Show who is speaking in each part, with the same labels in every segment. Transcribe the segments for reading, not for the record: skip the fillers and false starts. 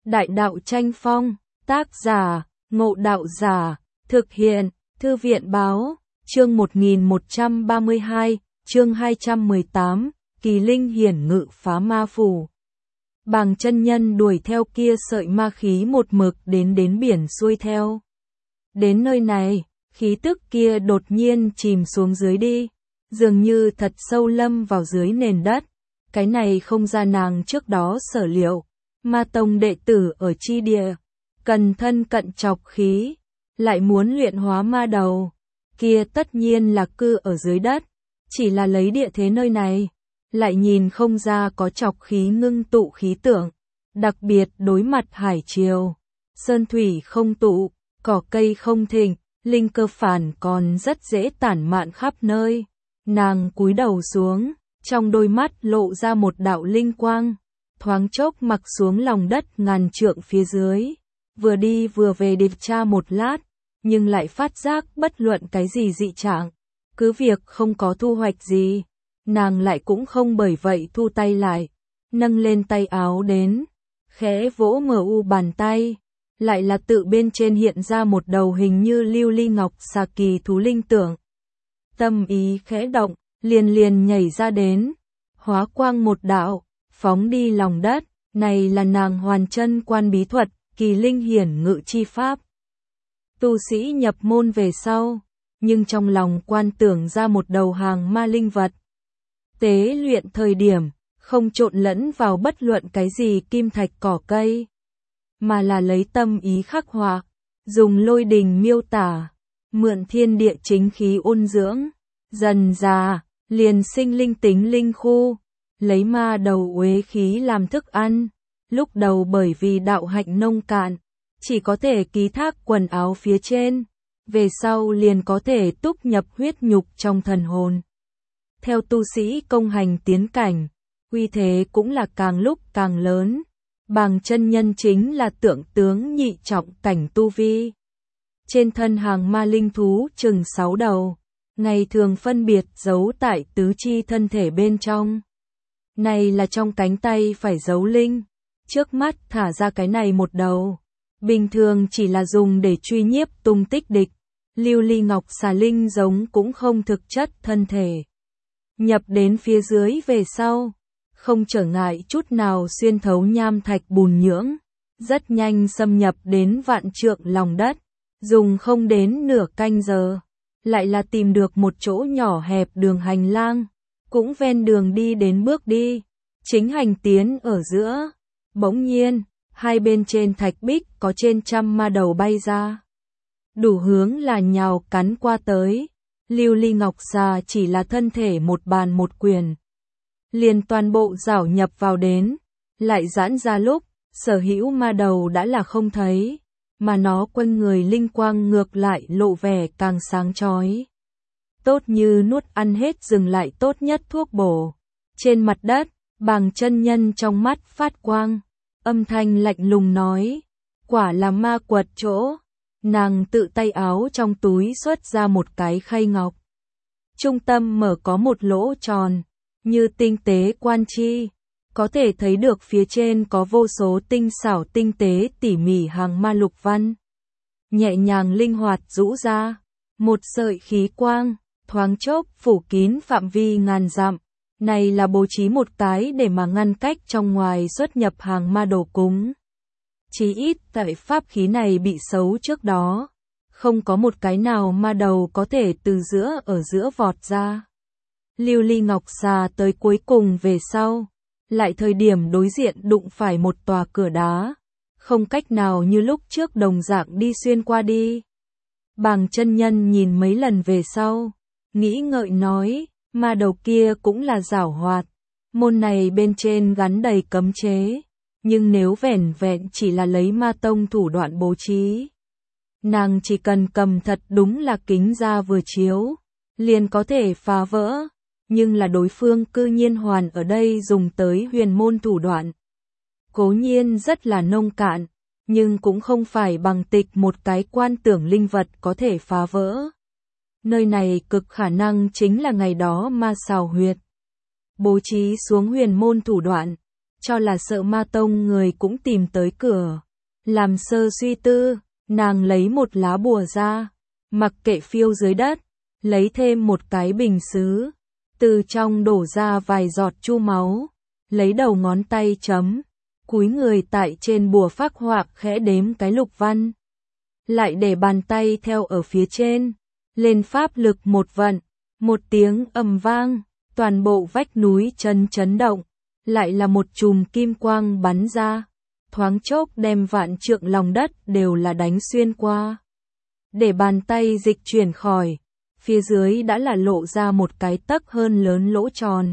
Speaker 1: Đại đạo tranh phong, tác giả, Ngộ Đạo Giả, thực hiện, Thư viện báo, chương 1132, chương 218, Kỳ Linh hiển ngự phá ma phủ. Bàng chân nhân đuổi theo kia sợi ma khí một mực đến biển xuôi theo. Đến nơi này, khí tức kia đột nhiên chìm xuống dưới đi, dường như thật sâu lâm vào dưới nền đất. Cái này không ra nàng trước đó sở liệu, ma tông đệ tử ở chi địa, cần thân cận trọc khí, lại muốn luyện hóa ma đầu, kia tất nhiên là cư ở dưới đất, chỉ là lấy địa thế nơi này, lại nhìn không ra có trọc khí ngưng tụ khí tượng, đặc biệt đối mặt hải triều, sơn thủy không tụ, cỏ cây không thịnh, linh cơ phản còn rất dễ tản mạn khắp nơi. Nàng cúi đầu xuống, trong đôi mắt lộ ra một đạo linh quang, thoáng chốc mặc xuống lòng đất ngàn trượng phía dưới, vừa đi vừa về điều tra một lát, nhưng lại phát giác bất luận cái gì dị trạng, cứ việc không có thu hoạch gì, nàng lại cũng không bởi vậy thu tay lại, nâng lên tay áo đến, khẽ vỗ mu bàn tay, lại là tự bên trên hiện ra một đầu hình như lưu ly ngọc xà kỳ thú linh tượng. Tâm ý khẽ động, liền nhảy ra đến, hóa quang một đạo, phóng đi lòng đất, này là nàng hoàn chân quan bí thuật, Kỳ Linh hiển ngự chi pháp. Tu sĩ nhập môn về sau, nhưng trong lòng quan tưởng ra một đầu hàng ma linh vật. Tế luyện thời điểm, không trộn lẫn vào bất luận cái gì kim thạch cỏ cây, mà là lấy tâm ý khắc họa, dùng lôi đình miêu tả, mượn thiên địa chính khí ôn dưỡng, dần già, liền sinh linh tính linh khu, lấy ma đầu uế khí làm thức ăn, lúc đầu bởi vì đạo hạnh nông cạn, chỉ có thể ký thác quần áo phía trên, về sau liền có thể túc nhập huyết nhục trong thần hồn. Theo tu sĩ công hành tiến cảnh, uy thế cũng là càng lúc càng lớn, Bàng chân nhân chính là tượng tướng nhị trọng cảnh tu vi. Trên thân hàng ma linh thú chừng 6 đầu, ngày thường phân biệt giấu tại tứ chi thân thể bên trong. Này là trong cánh tay phải giấu linh, trước mắt thả ra cái này một đầu. Bình thường chỉ là dùng để truy nhiếp tung tích địch, lưu ly ngọc xà linh giống cũng không thực chất thân thể. Nhập đến phía dưới về sau, không trở ngại chút nào xuyên thấu nham thạch bùn nhưỡng, rất nhanh xâm nhập đến vạn trượng lòng đất, dùng không đến nửa canh giờ, lại là tìm được một chỗ nhỏ hẹp đường hành lang, cũng ven đường đi đến bước đi, chính hành tiến ở giữa, bỗng nhiên, hai bên trên thạch bích có trên trăm ma đầu bay ra. Đủ hướng là nhào cắn qua tới, lưu ly ngọc xà chỉ là thân thể một bàn một quyền. Liền toàn bộ rảo nhập vào đến, lại giãn ra lúc, sở hữu ma đầu đã là không thấy, mà nó quanh người linh quang ngược lại lộ vẻ càng sáng chói. Tốt như nuốt ăn hết dừng lại tốt nhất thuốc bổ. Trên mặt đất, Bàng chân nhân trong mắt phát quang, âm thanh lạnh lùng nói, quả là ma quật chỗ. Nàng tự tay áo trong túi xuất ra một cái khay ngọc. Trung tâm mở có một lỗ tròn, như tinh tế quan chi, có thể thấy được phía trên có vô số tinh xảo tinh tế tỉ mỉ hàng ma lục văn. Nhẹ nhàng linh hoạt rũ ra, một sợi khí quang, thoáng chốc phủ kín phạm vi ngàn dặm. Này là bố trí một cái để mà ngăn cách trong ngoài xuất nhập hàng ma đồ cúng. Chí ít tại pháp khí này bị xấu trước đó, không có một cái nào ma đầu có thể từ ở giữa vọt ra. Lưu ly ngọc xà tới cuối cùng về sau, lại thời điểm đối diện đụng phải một tòa cửa đá, không cách nào như lúc trước đồng dạng đi xuyên qua đi. Bàng chân nhân nhìn mấy lần về sau, nghĩ ngợi nói, ma đầu kia cũng là giảo hoạt, môn này bên trên gắn đầy cấm chế, nhưng nếu vẻn vẹn chỉ là lấy ma tông thủ đoạn bố trí, nàng chỉ cần cầm thật đúng là kính ra vừa chiếu, liền có thể phá vỡ. Nhưng là đối phương cư nhiên hoàn ở đây dùng tới huyền môn thủ đoạn. Cố nhiên rất là nông cạn, nhưng cũng không phải bằng tịch một cái quan tưởng linh vật có thể phá vỡ. Nơi này cực khả năng chính là ngày đó ma xào huyệt. Bố trí xuống huyền môn thủ đoạn, cho là sợ ma tông người cũng tìm tới cửa. Làm sơ suy tư, nàng lấy một lá bùa ra, mặc kệ phiêu dưới đất, lấy thêm một cái bình sứ, từ trong đổ ra vài giọt chu máu, lấy đầu ngón tay chấm, cúi người tại trên bùa phác họa khẽ đếm cái lục văn. Lại để bàn tay theo ở phía trên, lên pháp lực một vận, một tiếng ầm vang, toàn bộ vách núi chấn động, lại là một chùm kim quang bắn ra, thoáng chốc đem vạn trượng lòng đất đều là đánh xuyên qua. Để bàn tay dịch chuyển khỏi, phía dưới đã là lộ ra một cái tấc hơn lớn lỗ tròn.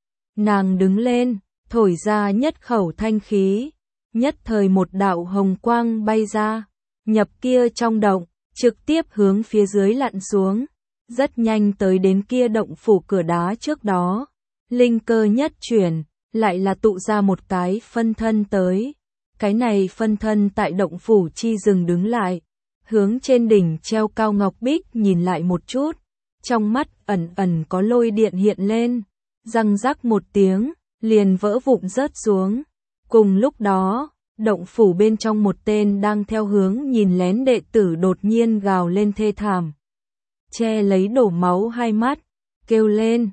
Speaker 1: Nàng đứng lên, thổi ra nhất khẩu thanh khí, nhất thời một đạo hồng quang bay ra, nhập kia trong động, trực tiếp hướng phía dưới lặn xuống, rất nhanh tới đến kia động phủ cửa đá trước đó. Linh cơ nhất chuyển, lại là tụ ra một cái phân thân tới. Cái này phân thân tại động phủ chi dừng đứng lại, hướng trên đỉnh treo cao ngọc bích nhìn lại một chút, trong mắt ẩn ẩn có lôi điện hiện lên, răng rắc một tiếng, liền vỡ vụn rớt xuống. Cùng lúc đó, động phủ bên trong một tên đang theo hướng nhìn lén đệ tử đột nhiên gào lên thê thảm, che lấy đổ máu hai mắt, kêu lên,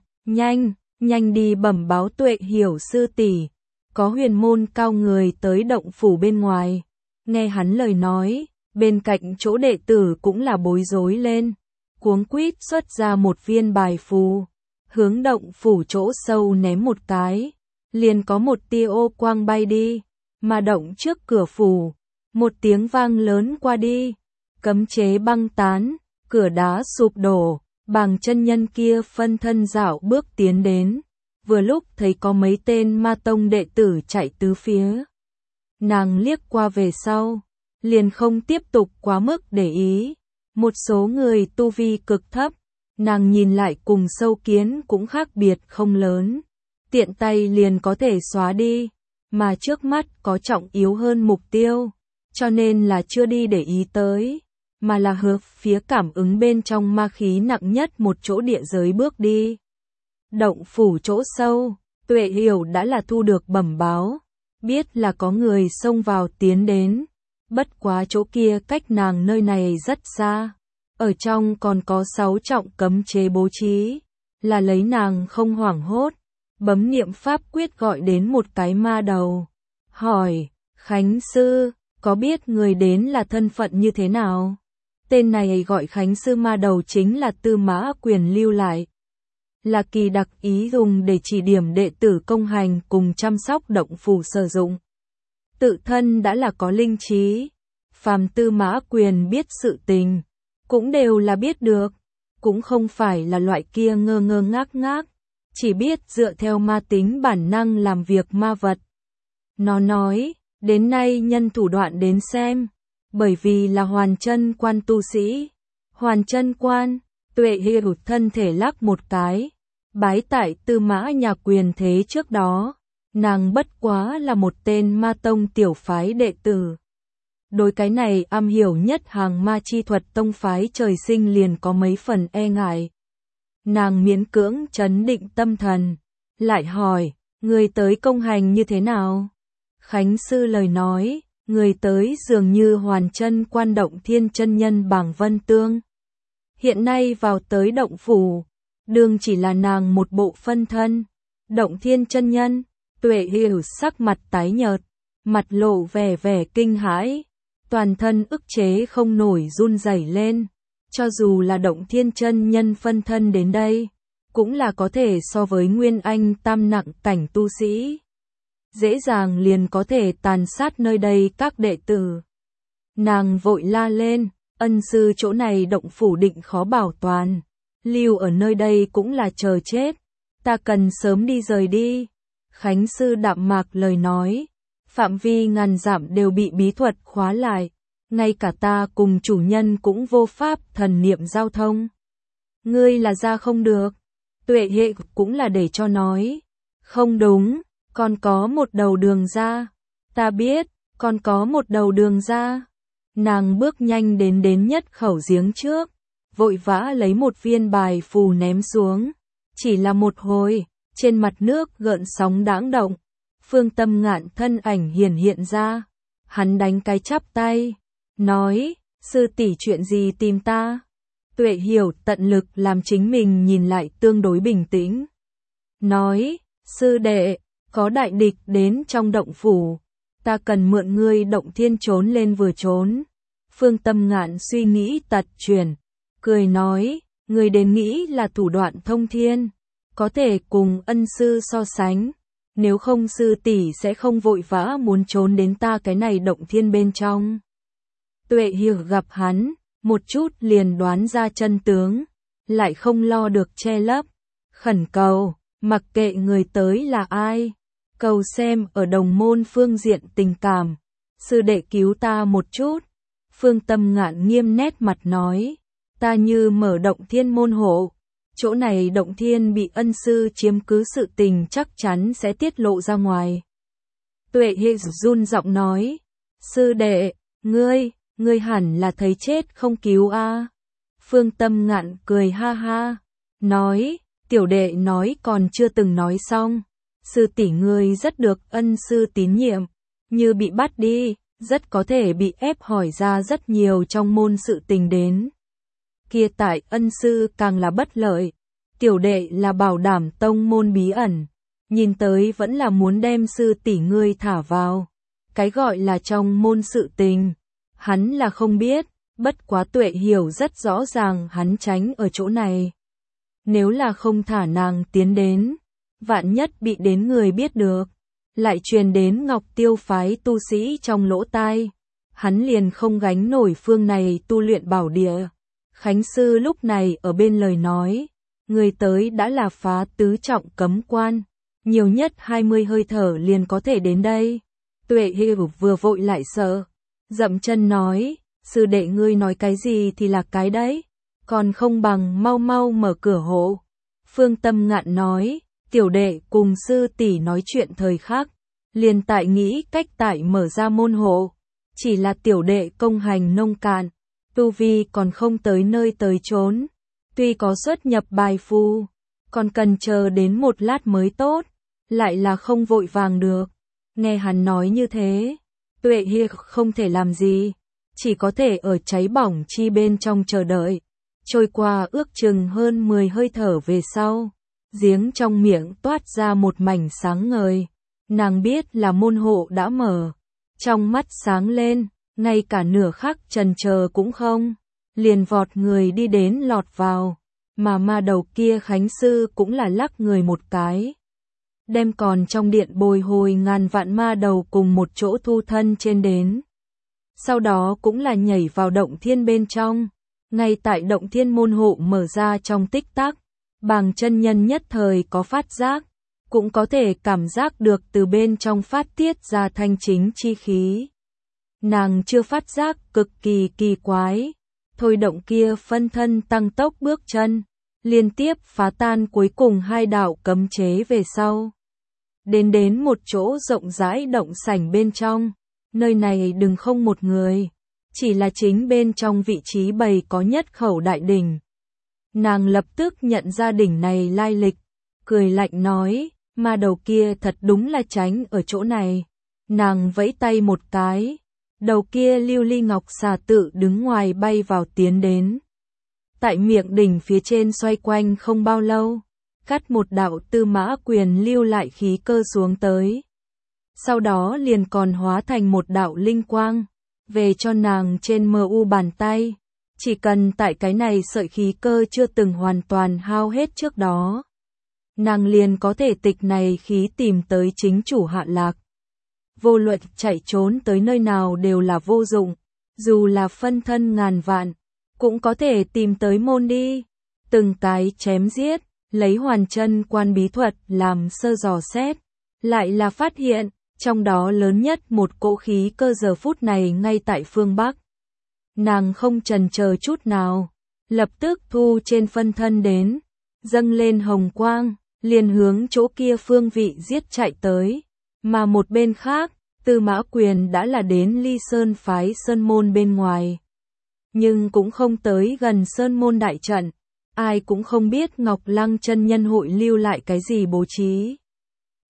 Speaker 1: nhanh đi bẩm báo Tuệ Hiểu sư tỷ, có huyền môn cao người tới động phủ bên ngoài. Nghe hắn lời nói, bên cạnh chỗ đệ tử cũng là bối rối lên, cuống quýt xuất ra một viên bài phù, hướng động phủ chỗ sâu ném một cái, liền có một tia ô quang bay đi, mà động trước cửa phủ, một tiếng vang lớn qua đi, cấm chế băng tán, cửa đá sụp đổ, Bàng chân nhân kia phân thân dạo bước tiến đến, vừa lúc thấy có mấy tên ma tông đệ tử chạy tứ phía. Nàng liếc qua về sau, liền không tiếp tục quá mức để ý. Một số người tu vi cực thấp, nàng nhìn lại cùng sâu kiến cũng khác biệt không lớn, tiện tay liền có thể xóa đi, mà trước mắt có trọng yếu hơn mục tiêu, cho nên là chưa đi để ý tới, mà là hướng phía cảm ứng bên trong ma khí nặng nhất một chỗ địa giới bước đi. Động phủ chỗ sâu, Tuệ Hiểu đã là thu được bẩm báo, biết là có người xông vào tiến đến, bất quá chỗ kia cách nàng nơi này rất xa, ở trong còn có 6 trọng cấm chế bố trí, là lấy nàng không hoảng hốt, bấm niệm pháp quyết gọi đến một cái ma đầu, hỏi, Khánh Sư, có biết người đến là thân phận như thế nào? Tên này gọi Khánh Sư ma đầu chính là Tư Mã Quyền lưu lại, là kỳ đặc ý dùng để chỉ điểm đệ tử công hành cùng chăm sóc động phủ sử dụng. Tự thân đã là có linh trí, phàm Tư Mã Quyền biết sự tình, cũng đều là biết được, cũng không phải là loại kia ngơ ngơ ngác ngác, chỉ biết dựa theo ma tính bản năng làm việc ma vật. Nó nói, đến nay nhân thủ đoạn đến xem, bởi vì là hoàn chân quan tu sĩ. Hoàn chân quan, Tuệ Hiểu thân thể lắc một cái, bái tại Tư Mã nhà Quyền thế trước đó, nàng bất quá là một tên ma tông tiểu phái đệ tử. Đối cái này am hiểu nhất hàng ma chi thuật tông phái trời sinh liền có mấy phần e ngại. Nàng miễn cưỡng trấn định tâm thần, lại hỏi, người tới công hành như thế nào? Khánh Sư lời nói, người tới dường như hoàn chân quan Động Thiên chân nhân Bàng Vân Tương. Hiện nay vào tới động phủ, đương chỉ là nàng một bộ phân thân. Động Thiên chân nhân, Tuệ Hiểu sắc mặt tái nhợt, mặt lộ vẻ kinh hãi, toàn thân ức chế không nổi run rẩy lên. Cho dù là Động Thiên chân nhân phân thân đến đây, cũng là có thể so với Nguyên Anh tam nặng cảnh tu sĩ, dễ dàng liền có thể tàn sát nơi đây các đệ tử. Nàng vội la lên, ân sư chỗ này động phủ định khó bảo toàn, lưu ở nơi đây cũng là chờ chết, ta cần sớm đi rời đi. Khánh Sư đạm mạc lời nói, phạm vi ngàn dặm đều bị bí thuật khóa lại, ngay cả ta cùng chủ nhân cũng vô pháp thần niệm giao thông. Ngươi là ra không được. Tuệ Hệ cũng là để cho nói, không đúng, còn có một đầu đường ra. Ta biết, còn có một đầu đường ra. Nàng bước nhanh đến nhất khẩu giếng trước, vội vã lấy một viên bài phù ném xuống. Chỉ là một hồi, trên mặt nước gợn sóng đãng động, Phương Tâm Ngạn thân ảnh hiện ra, hắn đánh cái chắp tay, nói, sư tỷ chuyện gì tìm ta? Tuệ Hiểu tận lực làm chính mình nhìn lại tương đối bình tĩnh. Nói, sư đệ, có đại địch đến trong động phủ, ta cần mượn ngươi động thiên trốn lên vừa trốn. Phương Tâm Ngạn suy nghĩ tật chuyển, cười nói, ngươi đến nghĩ là thủ đoạn thông thiên, có thể cùng ân sư so sánh, nếu không sư tỷ sẽ không vội vã muốn trốn đến ta cái này động thiên bên trong. Tuệ Hiểu gặp hắn, một chút liền đoán ra chân tướng, lại không lo được che lấp, khẩn cầu, mặc kệ người tới là ai, cầu xem ở đồng môn phương diện tình cảm, sư đệ cứu ta một chút. Phương Tâm Ngạn nghiêm nét mặt nói, ta như mở động thiên môn hộ, chỗ này động thiên bị ân sư chiếm cứ sự tình chắc chắn sẽ tiết lộ ra ngoài. Tuệ Hiểu run giọng nói, sư đệ, ngươi hẳn là thấy chết không cứu a. Phương Tâm Ngạn cười ha ha, nói, tiểu đệ nói còn chưa từng nói xong, sư tỷ ngươi rất được ân sư tín nhiệm, như bị bắt đi, rất có thể bị ép hỏi ra rất nhiều trong môn sự tình đến. Kia tại ân sư càng là bất lợi, tiểu đệ là bảo đảm tông môn bí ẩn, nhìn tới vẫn là muốn đem sư tỷ ngươi thả vào. Cái gọi là trong môn sự tình, hắn là không biết, bất quá Tuệ Hiểu rất rõ ràng hắn tránh ở chỗ này. Nếu là không thả nàng tiến đến, vạn nhất bị đến người biết được, lại truyền đến Ngọc Tiêu phái tu sĩ trong lỗ tai, hắn liền không gánh nổi phương này tu luyện bảo địa. Khánh sư lúc này ở bên lời nói, người tới đã là phá tứ trọng cấm quan, nhiều nhất 20 hơi thở liền có thể đến đây. Tuệ Hiểu vừa vội lại sợ, dậm chân nói, sư đệ ngươi nói cái gì thì là cái đấy, còn không bằng mau mau mở cửa hộ. Phương Tâm Ngạn nói, tiểu đệ cùng sư tỷ nói chuyện thời khắc, liền tại nghĩ cách tại mở ra môn hộ, chỉ là tiểu đệ công hành nông cạn, tu vi còn không tới nơi tới chốn, tuy có xuất nhập bài phu, còn cần chờ đến một lát mới tốt, lại là không vội vàng được. Nghe hắn nói như thế, Tuệ Hiểu không thể làm gì, chỉ có thể ở cháy bỏng chi bên trong chờ đợi. Trôi qua ước chừng hơn 10 hơi thở về sau, giếng trong miệng toát ra một mảnh sáng ngời, nàng biết là môn hộ đã mở, trong mắt sáng lên, ngay cả nửa khắc chần chờ cũng không, liền vọt người đi đến lọt vào, mà ma đầu kia Khánh sư cũng là lắc người một cái, đem còn trong điện bồi hồi ngàn vạn ma đầu cùng một chỗ thu thân trên đến. Sau đó cũng là nhảy vào động thiên bên trong, ngay tại động thiên môn hộ mở ra trong tích tắc, Bàng chân nhân nhất thời có phát giác, cũng có thể cảm giác được từ bên trong phát tiết ra thanh chính chi khí. Nàng chưa phát giác cực kỳ kỳ quái, thôi động kia phân thân tăng tốc bước chân, liên tiếp phá tan cuối cùng hai đạo cấm chế về sau. Đến một chỗ rộng rãi động sảnh bên trong, nơi này đừng không một người, chỉ là chính bên trong vị trí bày có nhất khẩu đại đỉnh. Nàng lập tức nhận ra đỉnh này lai lịch, cười lạnh nói, ma đầu kia thật đúng là tránh ở chỗ này. Nàng vẫy tay một cái, đầu kia lưu ly ngọc xà tự đứng ngoài bay vào tiến đến. Tại miệng đỉnh phía trên xoay quanh không bao lâu, cắt một đạo Tư Mã Quyền lưu lại khí cơ xuống tới. Sau đó liền còn hóa thành một đạo linh quang, về cho nàng trên MU bàn tay. Chỉ cần tại cái này sợi khí cơ chưa từng hoàn toàn hao hết trước đó, nàng liền có thể tịch này khí tìm tới chính chủ Hạ Lạc. Vô luận chạy trốn tới nơi nào đều là vô dụng, dù là phân thân ngàn vạn, cũng có thể tìm tới môn đi. Từng cái chém giết, lấy hoàn chân quan bí thuật làm sơ dò xét, lại là phát hiện, trong đó lớn nhất một cỗ khí cơ giờ phút này ngay tại phương Bắc. Nàng không chần chờ chút nào, lập tức thu trên phân thân đến, dâng lên hồng quang, liền hướng chỗ kia phương vị giết chạy tới, mà một bên khác, Tư Mã Quyền đã là đến Ly Sơn phái Sơn Môn bên ngoài. Nhưng cũng không tới gần Sơn Môn đại trận, ai cũng không biết Ngọc Lăng chân nhân hội lưu lại cái gì bố trí.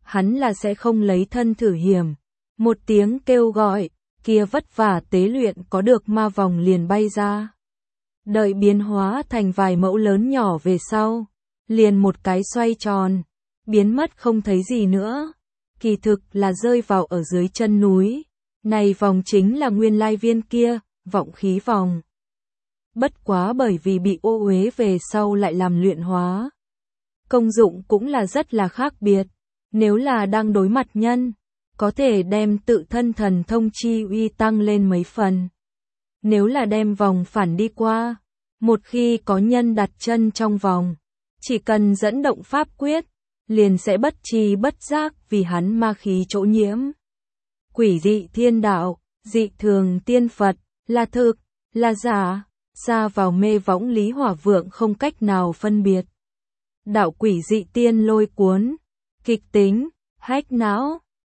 Speaker 1: hắn là sẽ không lấy thân thử hiểm. Một tiếng kêu gọi, kia vất vả tế luyện có được ma vòng liền bay ra. Đợi biến hóa thành vài mẫu lớn nhỏ về sau, liền một cái xoay tròn, biến mất không thấy gì nữa. Kỳ thực là rơi vào ở dưới chân núi. Này vòng chính là nguyên lai viên kia, vọng khí vòng. Bất quá bởi vì bị ô uế về sau lại làm luyện hóa. Công dụng cũng là rất là khác biệt. Nếu là đang đối mặt nhân, có thể đem tự thân thần thông chi uy tăng lên mấy phần. Nếu là đem vòng phản đi qua, một khi có nhân đặt chân trong vòng, chỉ cần dẫn động pháp quyết, liền sẽ bất tri bất giác vì hắn ma khí chỗ nhiễm. Quỷ dị thiên đạo, dị thường tiên Phật, là thực, là giả, xa vào mê võng Lý Hỏa Vượng không cách nào phân biệt. Đạo quỷ dị tiên lôi cuốn, kịch tính, hách não.